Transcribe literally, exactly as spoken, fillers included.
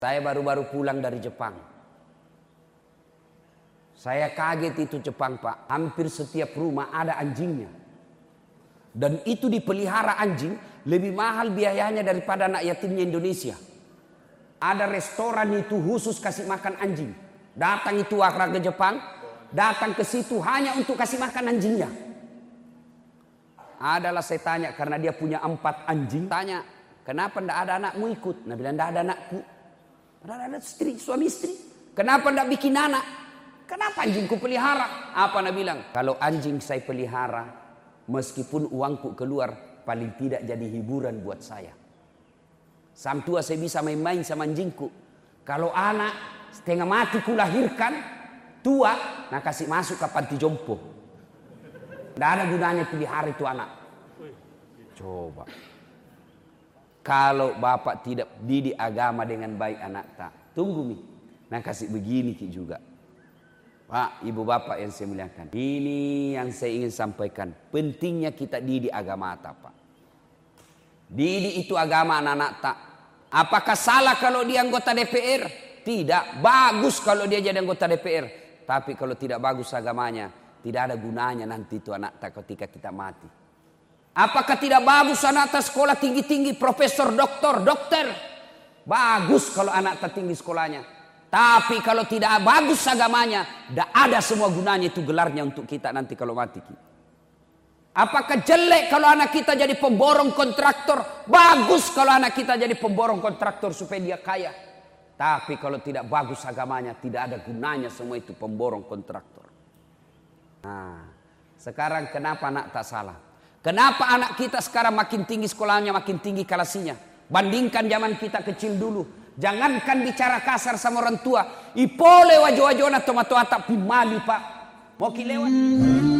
Saya baru-baru pulang dari Jepang. Saya kaget itu Jepang, Pak. Hampir setiap rumah ada anjingnya. Dan itu dipelihara anjing lebih mahal biayanya daripada anak yatimnya Indonesia. Ada restoran itu khusus kasih makan anjing. Datang itu warga Jepang, datang ke situ hanya untuk kasih makan anjingnya. Adalah saya tanya karena dia punya empat anjing. Tanya, kenapa ndak ada anakmu ikut? Nah bilang ndak ada anakku. Padahal ada istri, suami istri. Kenapa ndak bikin anak? Kenapa anjingku pelihara? Apa nak bilang? Kalau anjing saya pelihara, meskipun uangku keluar, paling tidak jadi hiburan buat saya. Sam tua saya bisa main-main sama anjingku. Kalau anak setengah mati ku lahirkan, tua, nah kasih masuk ke panti jompo. Tidak ada gunanya pelihara itu anak. Coba. Kalau bapak tidak didik agama dengan baik anak tak. Tunggu mi. Nah kasih begini ki juga. Pak, ibu bapak yang saya muliakan. Ini yang saya ingin sampaikan. Pentingnya kita didik agama tak, Pak. Didik itu agama anak-anak tak. Apakah salah kalau dia anggota D P R? Tidak. Bagus kalau dia jadi anggota D P R. Tapi kalau tidak bagus agamanya, tidak ada gunanya nanti itu anak tak ketika kita mati. Apakah tidak bagus anak tak sekolah tinggi-tinggi, profesor, doktor, dokter? Bagus kalau anak tak tinggi sekolahnya. Tapi kalau tidak bagus agamanya, tidak ada semua gunanya itu gelarnya untuk kita nanti kalau mati. Apakah jelek kalau anak kita jadi pemborong kontraktor? Bagus kalau anak kita jadi pemborong kontraktor supaya dia kaya. Tapi kalau tidak bagus agamanya, tidak ada gunanya semua itu pemborong kontraktor. Nah, sekarang kenapa anak tak salah? Kenapa anak kita sekarang makin tinggi sekolahnya, makin tinggi kelasnya? Bandingkan zaman kita kecil dulu. Jangankan bicara kasar sama orang tua. Ipole wajo-wajona tomato atap pimali, Pak. Mau kilewat.